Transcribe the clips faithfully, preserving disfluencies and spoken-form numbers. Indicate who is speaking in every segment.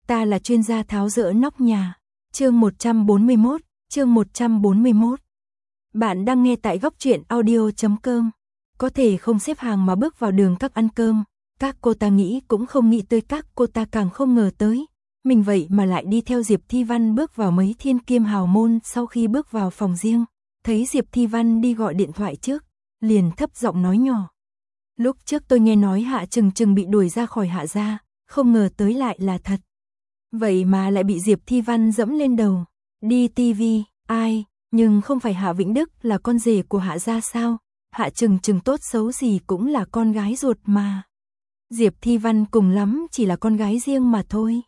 Speaker 1: Ta là chuyên gia tháo dỡ nóc nhà. Chương một trăm bốn mươi mốt, chương một trăm bốn mươi mốt. Bạn đang nghe tại góc truyện audio chấm com. Có thể không xếp hàng mà bước vào đường các ăn cơm, các cô ta nghĩ cũng không nghĩ tới, các cô ta càng không ngờ tới. Mình vậy mà lại đi theo Diệp Thi Văn bước vào mấy thiên kiêm hào môn. Sau khi bước vào phòng riêng, thấy Diệp Thi Văn đi gọi điện thoại trước, liền thấp giọng nói nhỏ. Lúc trước tôi nghe nói Hạ Trừng Trừng bị đuổi ra khỏi Hạ gia, không ngờ tới lại là thật. Vậy mà lại bị Diệp Thi Văn dẫm lên đầu. Đi ti vi, ai, nhưng không phải Hạ Vĩnh Đức là con rể của Hạ gia sao? Hạ Trừng Trừng tốt xấu gì cũng là con gái ruột mà. Diệp Thi Văn cùng lắm chỉ là con gái riêng mà thôi.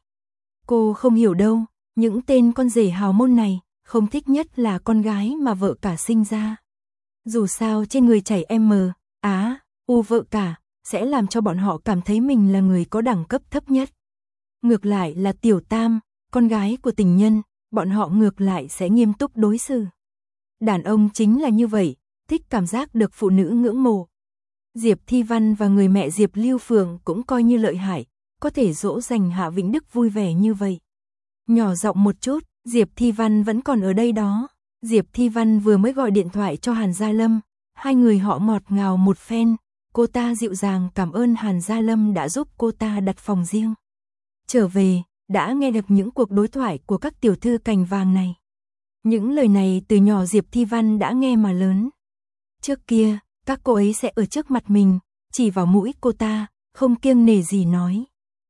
Speaker 1: Cô không hiểu đâu, những tên con rể hào môn này, không thích nhất là con gái mà vợ cả sinh ra. Dù sao trên người chảy M, Á, U vợ cả, sẽ làm cho bọn họ cảm thấy mình là người có đẳng cấp thấp nhất. Ngược lại là Tiểu Tam, con gái của tình nhân, bọn họ ngược lại sẽ nghiêm túc đối xử. Đàn ông chính là như vậy, thích cảm giác được phụ nữ ngưỡng mộ. Diệp Thi Văn và người mẹ Diệp Lưu Phượng cũng coi như lợi hại, có thể dỗ dành Hạ Vĩnh Đức vui vẻ như vậy. Nhỏ giọng một chút, Diệp Thi Văn vẫn còn ở đây đó. Diệp Thi Văn vừa mới gọi điện thoại cho Hàn Gia Lâm, hai người họ ngọt ngào một phen. Cô ta dịu dàng cảm ơn Hàn Gia Lâm đã giúp cô ta đặt phòng riêng. Trở về, đã nghe được những cuộc đối thoại của các tiểu thư cành vàng này. Những lời này từ nhỏ Diệp Thi Văn đã nghe mà lớn. Trước kia, các cô ấy sẽ ở trước mặt mình, chỉ vào mũi cô ta, không kiêng nể gì nói.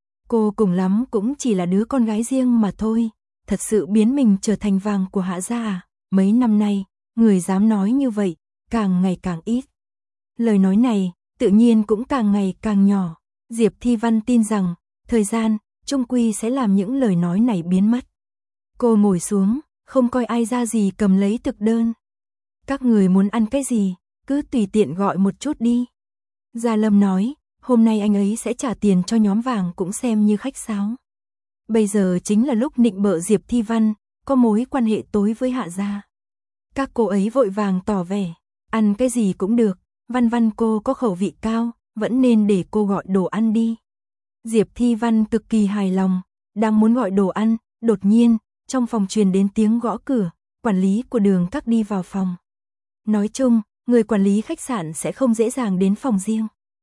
Speaker 1: Cô cùng lắm cũng chỉ là đứa con gái riêng mà thôi, thật sự biến mình trở thành vàng của Hạ gia à? Mấy năm nay, người dám nói như vậy, càng ngày càng ít. Lời nói này, tự nhiên cũng càng ngày càng nhỏ. Diệp Thi Văn tin rằng, thời gian, chung quy sẽ làm những lời nói này biến mất. Cô ngồi xuống, không coi ai ra gì cầm lấy thực đơn. Các người muốn ăn cái gì, cứ tùy tiện gọi một chút đi. Gia Lâm nói, hôm nay anh ấy sẽ trả tiền cho nhóm vàng cũng xem như khách sáo. Bây giờ chính là lúc nịnh bợ Diệp Thi Văn, có mối quan hệ tối với Hạ gia. Các cô ấy vội vàng tỏ vẻ, ăn cái gì cũng được, Văn Văn cô có khẩu vị cao, vẫn nên để cô gọi đồ ăn đi. Diệp Thi Văn cực kỳ hài lòng, đang muốn gọi đồ ăn, đột nhiên, trong phòng truyền đến tiếng gõ cửa, quản lý của đường các đi vào phòng. Nói chung, người quản lý khách sạn sẽ không dễ dàng đến phòng riêng.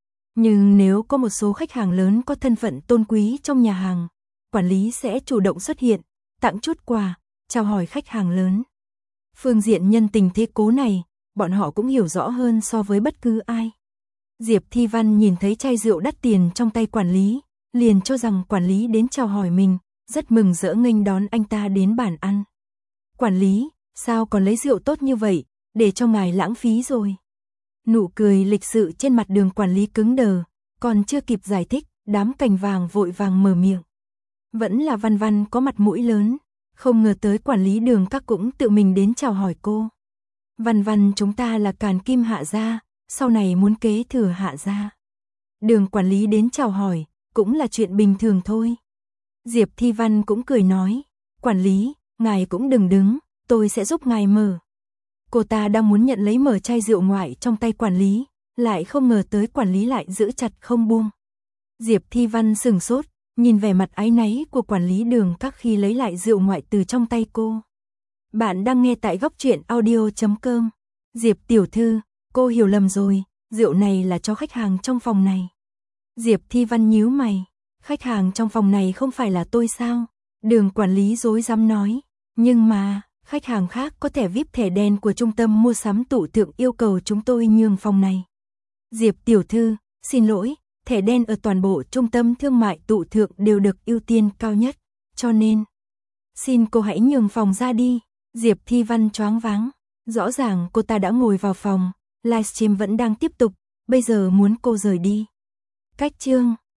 Speaker 1: Nhưng nếu có một số khách hàng lớn có thân phận tôn quý trong nhà hàng, quản lý sẽ chủ động xuất hiện, tặng chút quà, chào hỏi khách hàng lớn. Phương diện nhân tình thế cố này, bọn họ cũng hiểu rõ hơn so với bất cứ ai. Diệp Thi Văn nhìn thấy chai rượu đắt tiền trong tay quản lý, liền cho rằng quản lý đến chào hỏi mình, rất mừng rỡ nghênh đón anh ta đến bàn ăn. Quản lý, sao còn lấy rượu tốt như vậy, để cho ngài lãng phí rồi. Nụ cười lịch sự trên mặt đường quản lý cứng đờ, còn chưa kịp giải thích, đám cành vàng vội vàng mở miệng. Vẫn là Văn Văn có mặt mũi lớn, không ngờ tới quản lý đường các cũng tự mình đến chào hỏi cô. Văn Văn chúng ta là càn kim Hạ gia, sau này muốn kế thừa Hạ gia. Đường quản lý đến chào hỏi, cũng là chuyện bình thường thôi. Diệp Thi Văn cũng cười nói, quản lý, ngài cũng đừng đứng, tôi sẽ giúp ngài mở. Cô ta đang muốn nhận lấy mở chai rượu ngoại trong tay quản lý, lại không ngờ tới quản lý lại giữ chặt không buông. Diệp Thi Văn sừng sốt, nhìn vẻ mặt áy náy của quản lý đường các khi lấy lại rượu ngoại từ trong tay cô. Bạn đang nghe tại góc truyện audio chấm com. Diệp tiểu thư, cô hiểu lầm rồi, rượu này là cho khách hàng trong phòng này. Diệp Thi Văn nhíu mày, khách hàng trong phòng này không phải là tôi sao? Đường quản lý rối rắm nói, nhưng mà, khách hàng khác có thẻ vi ai pi thẻ đen của trung tâm mua sắm Tụ Thượng yêu cầu chúng tôi nhường phòng này. Diệp tiểu thư, xin lỗi, thẻ đen ở toàn bộ trung tâm thương mại Tụ Thượng đều được ưu tiên cao nhất, cho nên, xin cô hãy nhường phòng ra đi. Diệp Thi Văn choáng váng, rõ ràng cô ta đã ngồi vào phòng, livestream vẫn đang tiếp tục, bây giờ muốn cô rời đi. Cách chương